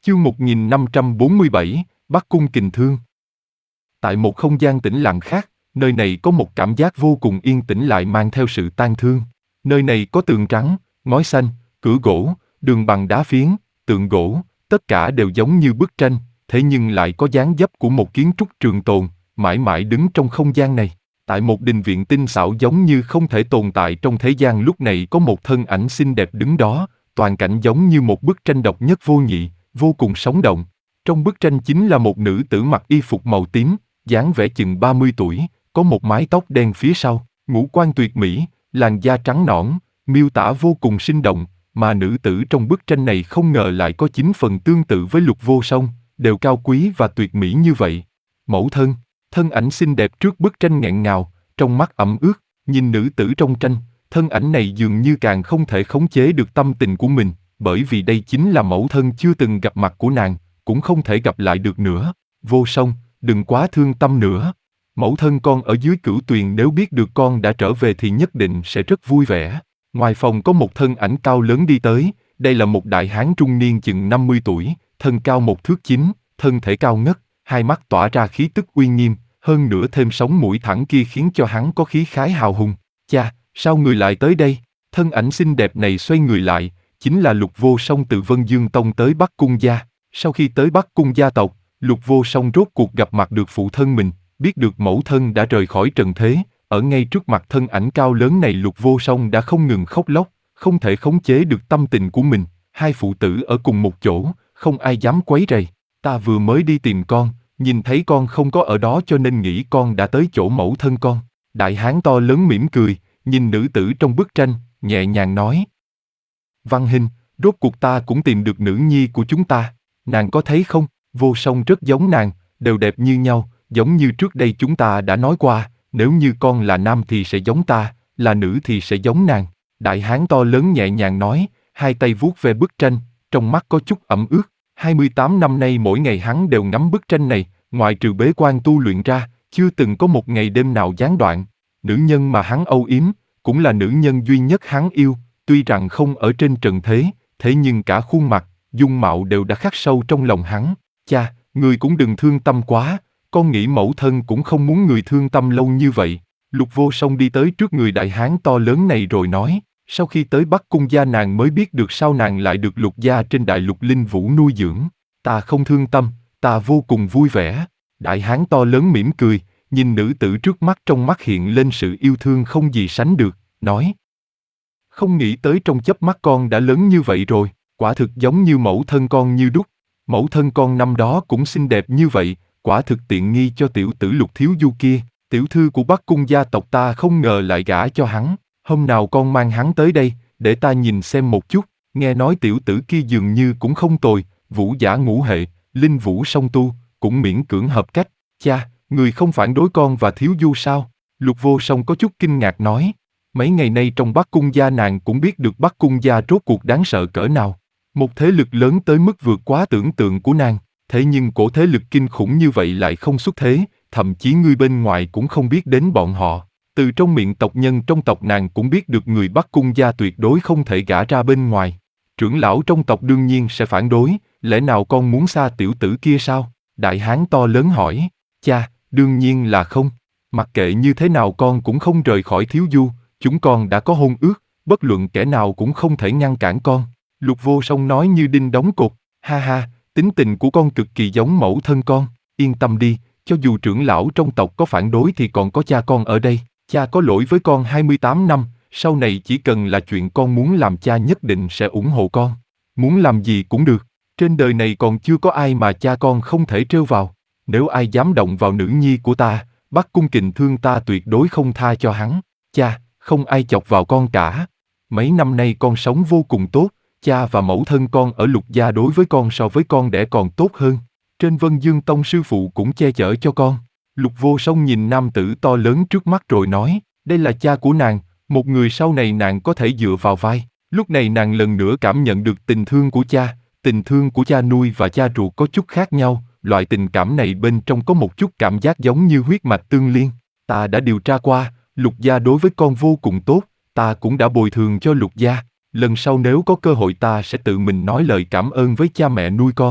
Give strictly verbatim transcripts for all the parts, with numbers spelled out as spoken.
Chương một nghìn năm trăm bốn mươi bảy, Bắc Cung Kình Thương. Tại một không gian tĩnh lặng khác, nơi này có một cảm giác vô cùng yên tĩnh lại mang theo sự tang thương. Nơi này có tường trắng, ngói xanh, cửa gỗ, đường bằng đá phiến, tượng gỗ, tất cả đều giống như bức tranh, thế nhưng lại có dáng dấp của một kiến trúc trường tồn, mãi mãi đứng trong không gian này. Tại một đình viện tinh xảo giống như không thể tồn tại trong thế gian lúc này có một thân ảnh xinh đẹp đứng đó, toàn cảnh giống như một bức tranh độc nhất vô nhị, vô cùng sống động. Trong bức tranh chính là một nữ tử mặc y phục màu tím, dáng vẻ chừng ba mươi tuổi, có một mái tóc đen phía sau, ngũ quan tuyệt mỹ, làn da trắng nõn, miêu tả vô cùng sinh động, mà nữ tử trong bức tranh này không ngờ lại có chín phần tương tự với Lục Vô Song, đều cao quý và tuyệt mỹ như vậy. Mẫu thân, thân ảnh xinh đẹp trước bức tranh nghẹn ngào, trong mắt ẩm ướt, nhìn nữ tử trong tranh, thân ảnh này dường như càng không thể khống chế được tâm tình của mình, bởi vì đây chính là mẫu thân chưa từng gặp mặt của nàng, cũng không thể gặp lại được nữa. Vô Song, đừng quá thương tâm nữa. Mẫu thân con ở dưới Cửu Tuyền nếu biết được con đã trở về thì nhất định sẽ rất vui vẻ. Ngoài phòng có một thân ảnh cao lớn đi tới, đây là một đại hán trung niên chừng năm mươi tuổi, thân cao một thước chín, thân thể cao ngất, hai mắt tỏa ra khí tức uy nghiêm, hơn nữa thêm sống mũi thẳng kia khiến cho hắn có khí khái hào hùng. Cha, sao người lại tới đây? Thân ảnh xinh đẹp này xoay người lại, chính là Lục Vô Song từ Vân Dương Tông tới Bắc Cung gia. Sau khi tới Bắc Cung gia tộc, Lục Vô Song rốt cuộc gặp mặt được phụ thân mình, biết được mẫu thân đã rời khỏi trần thế, ở ngay trước mặt thân ảnh cao lớn này Lục Vô Song đã không ngừng khóc lóc, không thể khống chế được tâm tình của mình. Hai phụ tử ở cùng một chỗ, không ai dám quấy rầy. Ta vừa mới đi tìm con, nhìn thấy con không có ở đó cho nên nghĩ con đã tới chỗ mẫu thân con. Đại hán to lớn mỉm cười, nhìn nữ tử trong bức tranh, nhẹ nhàng nói. Văn Hình, rốt cuộc ta cũng tìm được nữ nhi của chúng ta, nàng có thấy không? Vô Song rất giống nàng, đều đẹp như nhau, giống như trước đây chúng ta đã nói qua, nếu như con là nam thì sẽ giống ta, là nữ thì sẽ giống nàng. Đại hán to lớn nhẹ nhàng nói, hai tay vuốt ve bức tranh, trong mắt có chút ẩm ướt. hai mươi tám năm nay mỗi ngày hắn đều ngắm bức tranh này, ngoại trừ bế quan tu luyện ra, chưa từng có một ngày đêm nào gián đoạn. Nữ nhân mà hắn âu yếm, cũng là nữ nhân duy nhất hắn yêu, tuy rằng không ở trên trần thế, thế nhưng cả khuôn mặt, dung mạo đều đã khắc sâu trong lòng hắn. Cha, người cũng đừng thương tâm quá, con nghĩ mẫu thân cũng không muốn người thương tâm lâu như vậy. Lục Vô Song đi tới trước người đại hán to lớn này rồi nói, sau khi tới Bắc Cung gia nàng mới biết được sao nàng lại được Lục gia trên đại lục linh vũ nuôi dưỡng. Ta không thương tâm, ta vô cùng vui vẻ. Đại hán to lớn mỉm cười, nhìn nữ tử trước mắt trong mắt hiện lên sự yêu thương không gì sánh được, nói. Không nghĩ tới trong chớp mắt con đã lớn như vậy rồi, quả thực giống như mẫu thân con như đúc. Mẫu thân con năm đó cũng xinh đẹp như vậy, quả thực tiện nghi cho tiểu tử Lục thiếu du kia, tiểu thư của Bắc Cung gia tộc ta không ngờ lại gả cho hắn. Hôm nào con mang hắn tới đây, để ta nhìn xem một chút, nghe nói tiểu tử kia dường như cũng không tồi, vũ giả ngũ hệ, linh vũ song tu, cũng miễn cưỡng hợp cách. Cha, người không phản đối con và thiếu du sao? Lục Vô Song có chút kinh ngạc nói. Mấy ngày nay trong Bắc Cung gia nàng cũng biết được Bắc Cung gia rốt cuộc đáng sợ cỡ nào. Một thế lực lớn tới mức vượt quá tưởng tượng của nàng, thế nhưng cổ thế lực kinh khủng như vậy lại không xuất thế, thậm chí người bên ngoài cũng không biết đến bọn họ. Từ trong miệng tộc nhân trong tộc nàng cũng biết được người Bắc Cung gia tuyệt đối không thể gả ra bên ngoài. Trưởng lão trong tộc đương nhiên sẽ phản đối, lẽ nào con muốn xa tiểu tử kia sao? Đại hán to lớn hỏi. Cha, đương nhiên là không. Mặc kệ như thế nào con cũng không rời khỏi thiếu du, chúng con đã có hôn ước, bất luận kẻ nào cũng không thể ngăn cản con. Lục Vô Song nói như đinh đóng cột. Ha ha, tính tình của con cực kỳ giống mẫu thân con. Yên tâm đi, cho dù trưởng lão trong tộc có phản đối thì còn có cha con ở đây. Cha có lỗi với con hai mươi tám năm, sau này chỉ cần là chuyện con muốn làm cha nhất định sẽ ủng hộ con. Muốn làm gì cũng được. Trên đời này còn chưa có ai mà cha con không thể trêu vào. Nếu ai dám động vào nữ nhi của ta, Bắc Cung Kình Thương ta tuyệt đối không tha cho hắn. Cha, không ai chọc vào con cả. Mấy năm nay con sống vô cùng tốt, cha và mẫu thân con ở Lục gia đối với con so với con đẻ còn tốt hơn. Trên Vân Dương Tông sư phụ cũng che chở cho con. Lục Vô Song nhìn nam tử to lớn trước mắt rồi nói, đây là cha của nàng, một người sau này nàng có thể dựa vào vai. Lúc này nàng lần nữa cảm nhận được tình thương của cha, tình thương của cha nuôi và cha ruột có chút khác nhau, loại tình cảm này bên trong có một chút cảm giác giống như huyết mạch tương liên. Ta đã điều tra qua, Lục gia đối với con vô cùng tốt, ta cũng đã bồi thường cho Lục gia. Lần sau nếu có cơ hội ta sẽ tự mình nói lời cảm ơn với cha mẹ nuôi con.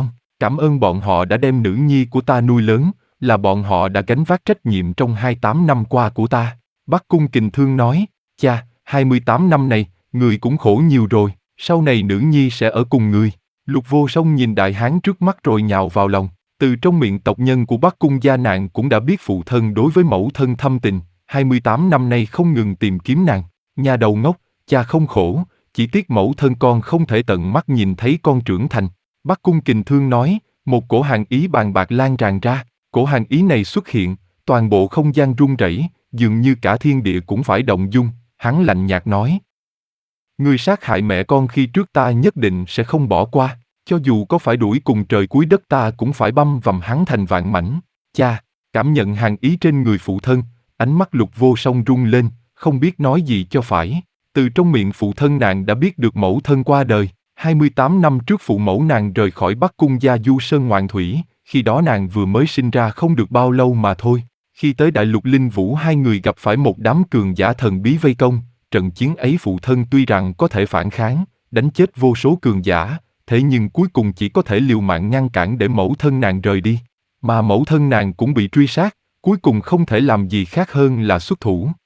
Cảm ơn bọn họ đã đem nữ nhi của ta nuôi lớn, là bọn họ đã gánh vác trách nhiệm trong hai mươi tám năm qua của ta. Bắc Cung Kình Thương nói, cha, hai mươi tám năm này, người cũng khổ nhiều rồi, sau này nữ nhi sẽ ở cùng người. Lục Vô Song nhìn đại hán trước mắt rồi nhào vào lòng. Từ trong miệng tộc nhân của Bắc Cung gia nàng cũng đã biết phụ thân đối với mẫu thân thâm tình, hai mươi tám năm nay không ngừng tìm kiếm nàng. Nhà đầu ngốc, cha không khổ, chỉ tiếc mẫu thân con không thể tận mắt nhìn thấy con trưởng thành. Bắc Cung Kình Thương nói, một cổ hàn ý bàn bạc lan tràn ra, cổ hàn ý này xuất hiện, toàn bộ không gian rung rẩy, dường như cả thiên địa cũng phải động dung. Hắn lạnh nhạt nói, ngươi sát hại mẹ con khi trước ta nhất định sẽ không bỏ qua, cho dù có phải đuổi cùng trời cuối đất ta cũng phải băm vằm hắn thành vạn mảnh. Cha, cảm nhận hàn ý trên người phụ thân, ánh mắt Lục Vô Song rung lên, không biết nói gì cho phải. Từ trong miệng phụ thân nàng đã biết được mẫu thân qua đời, hai mươi tám năm trước phụ mẫu nàng rời khỏi Bắc Cung gia du sơn ngoạn thủy, khi đó nàng vừa mới sinh ra không được bao lâu mà thôi. Khi tới Đại Lục Linh Vũ hai người gặp phải một đám cường giả thần bí vây công, trận chiến ấy phụ thân tuy rằng có thể phản kháng, đánh chết vô số cường giả, thế nhưng cuối cùng chỉ có thể liều mạng ngăn cản để mẫu thân nàng rời đi. Mà mẫu thân nàng cũng bị truy sát, cuối cùng không thể làm gì khác hơn là xuất thủ.